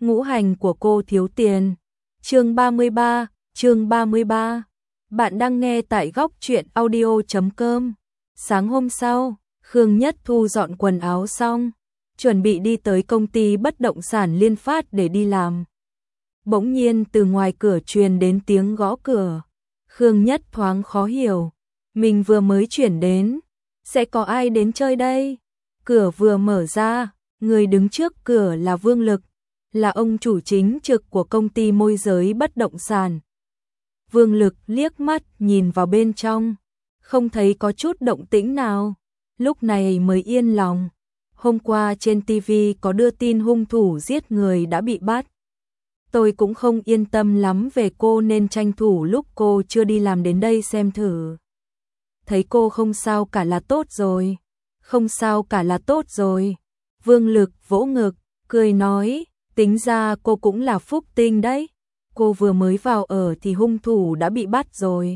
ngũ hành của cô thiếu tiền. Chương 33. Bạn đang nghe tại góc truyện audio.com. Sáng hôm sau, Khương Nhất thu dọn quần áo xong, chuẩn bị đi tới công ty bất động sản Liên Phát để đi làm. Bỗng nhiên từ ngoài cửa truyền đến tiếng gõ cửa. Khương Nhất thoáng khó hiểu, mình vừa mới chuyển đến, sẽ có ai đến chơi đây? Cửa vừa mở ra, người đứng trước cửa là Vương Lực, là ông chủ chính trực của công ty môi giới bất động sản. Vương Lực liếc mắt nhìn vào bên trong, không thấy có chút động tĩnh nào, lúc này mới yên lòng. Hôm qua trên TV có đưa tin hung thủ giết người đã bị bắt. Tôi cũng không yên tâm lắm về cô nên tranh thủ lúc cô chưa đi làm đến đây xem thử. Thấy cô không sao cả là tốt rồi. Không sao cả là tốt rồi. Vương Lực vỗ ngực, cười nói, tính ra cô cũng là phúc tinh đấy. Cô vừa mới vào ở thì hung thủ đã bị bắt rồi.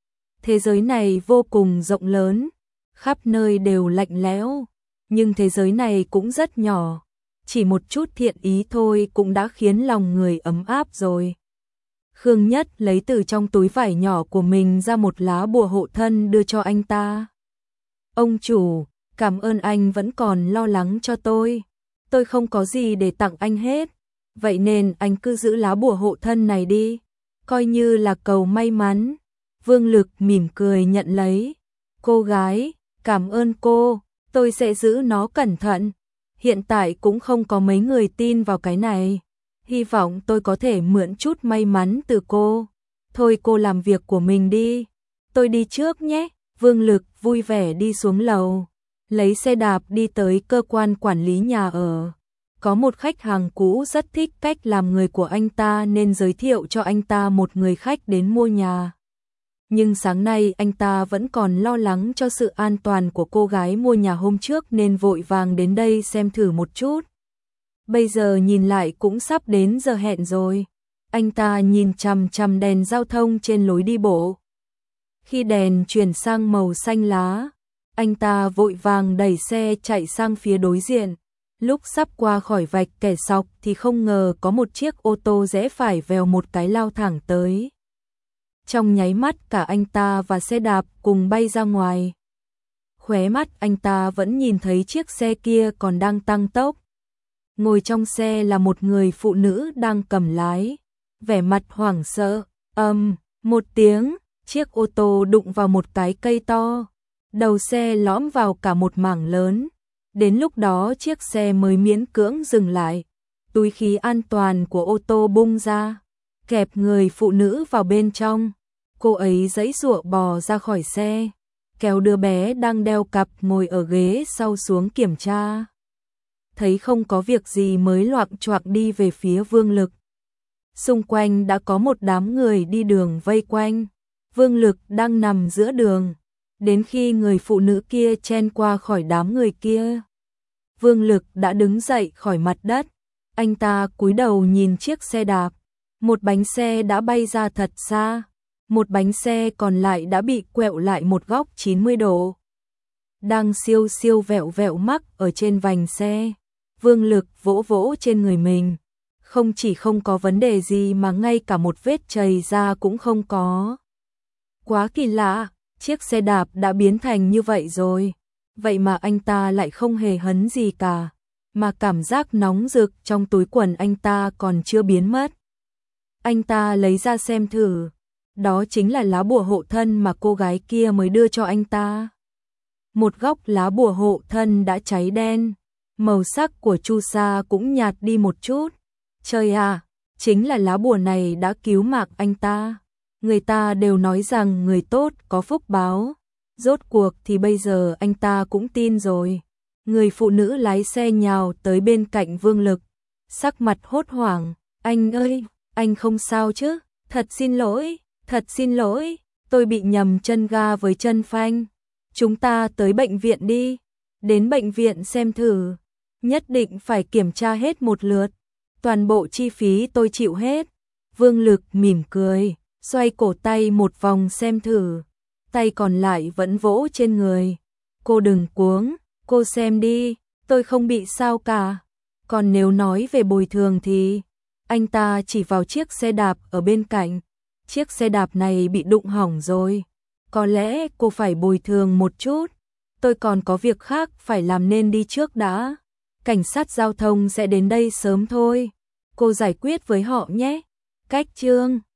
Thế giới này vô cùng rộng lớn, khắp nơi đều lạnh lẽo, nhưng thế giới này cũng rất nhỏ. Chỉ một chút thiện ý thôi cũng đã khiến lòng người ấm áp rồi. Khương Nhất lấy từ trong túi vải nhỏ của mình ra một lá bùa hộ thân đưa cho anh ta. Ông chủ, cảm ơn anh vẫn còn lo lắng cho tôi. Tôi không có gì để tặng anh hết. Vậy nên anh cứ giữ lá bùa hộ thân này đi, coi như là cầu may mắn. Vương Lực mỉm cười nhận lấy. Cô gái, cảm ơn cô, tôi sẽ giữ nó cẩn thận. Hiện tại cũng không có mấy người tin vào cái này. Hy vọng tôi có thể mượn chút may mắn từ cô. Thôi cô làm việc của mình đi. Tôi đi trước nhé. Vương Lực vui vẻ đi xuống lầu, lấy xe đạp đi tới cơ quan quản lý nhà ở. Có một khách hàng cũ rất thích cách làm người của anh ta nên giới thiệu cho anh ta một người khách đến mua nhà. Nhưng sáng nay anh ta vẫn còn lo lắng cho sự an toàn của cô gái mua nhà hôm trước nên vội vàng đến đây xem thử một chút. Bây giờ nhìn lại cũng sắp đến giờ hẹn rồi. Anh ta nhìn chằm chằm đèn giao thông trên lối đi bộ. Khi đèn chuyển sang màu xanh lá, anh ta vội vàng đẩy xe chạy sang phía đối diện. Lúc sắp qua khỏi vạch kẻ sọc thì không ngờ có một chiếc ô tô rẽ phải vèo một cái lao thẳng tới. Trong nháy mắt cả anh ta và xe đạp cùng bay ra ngoài. Khóe mắt anh ta vẫn nhìn thấy chiếc xe kia còn đang tăng tốc. Ngồi trong xe là một người phụ nữ đang cầm lái, vẻ mặt hoảng sợ. Một tiếng, chiếc ô tô đụng vào một cái cây to. Đầu xe lõm vào cả một mảng lớn. Đến lúc đó chiếc xe mới miễn cưỡng dừng lại. Túi khí an toàn của ô tô bung ra, kẹp người phụ nữ vào bên trong. Cô ấy giãy giụa bò ra khỏi xe, kéo đứa bé đang đeo cặp ngồi ở ghế sau xuống kiểm tra. Thấy không có việc gì mới loạng choạng đi về phía Vương Lực. Xung quanh đã có một đám người đi đường vây quanh. Vương Lực đang nằm giữa đường. Đến khi người phụ nữ kia chen qua khỏi đám người kia, Vương Lực đã đứng dậy khỏi mặt đất. Anh ta cúi đầu nhìn chiếc xe đạp. Một bánh xe đã bay ra thật xa. Một bánh xe còn lại đã bị quẹo lại một góc 90 độ. Đang siêu siêu vẹo vẹo mắc ở trên vành xe. Vương Lực vỗ vỗ trên người mình. Không chỉ không có vấn đề gì mà ngay cả một vết chày da cũng không có. Quá kỳ lạ, chiếc xe đạp đã biến thành như vậy rồi. Vậy mà anh ta lại không hề hấn gì cả. Mà cảm giác nóng rực trong túi quần anh ta còn chưa biến mất. Anh ta lấy ra xem thử. Đó chính là lá bùa hộ thân mà cô gái kia mới đưa cho anh ta. Một góc lá bùa hộ thân đã cháy đen. Màu sắc của chu sa cũng nhạt đi một chút. Trời à, chính là lá bùa này đã cứu mạng anh ta. Người ta đều nói rằng người tốt có phúc báo. Rốt cuộc thì bây giờ anh ta cũng tin rồi. Người phụ nữ lái xe nhào tới bên cạnh Vương Lực. Sắc mặt hốt hoảng. Anh ơi, anh không sao chứ? Thật xin lỗi, tôi bị nhầm chân ga với chân phanh. Chúng ta tới bệnh viện đi. Đến bệnh viện xem thử. Nhất định phải kiểm tra hết một lượt. Toàn bộ chi phí tôi chịu hết. Vương Lực mỉm cười, xoay cổ tay một vòng xem thử. Tay còn lại vẫn vỗ trên người. Cô đừng cuống, cô xem đi, tôi không bị sao cả. Còn nếu nói về bồi thường thì Anh ta chỉ vào chiếc xe đạp ở bên cạnh. Chiếc xe đạp này bị đụng hỏng rồi. Có lẽ cô phải bồi thường một chút. Tôi còn có việc khác phải làm nên đi trước đã. Cảnh sát giao thông sẽ đến đây sớm thôi. Cô giải quyết với họ nhé. Cách chương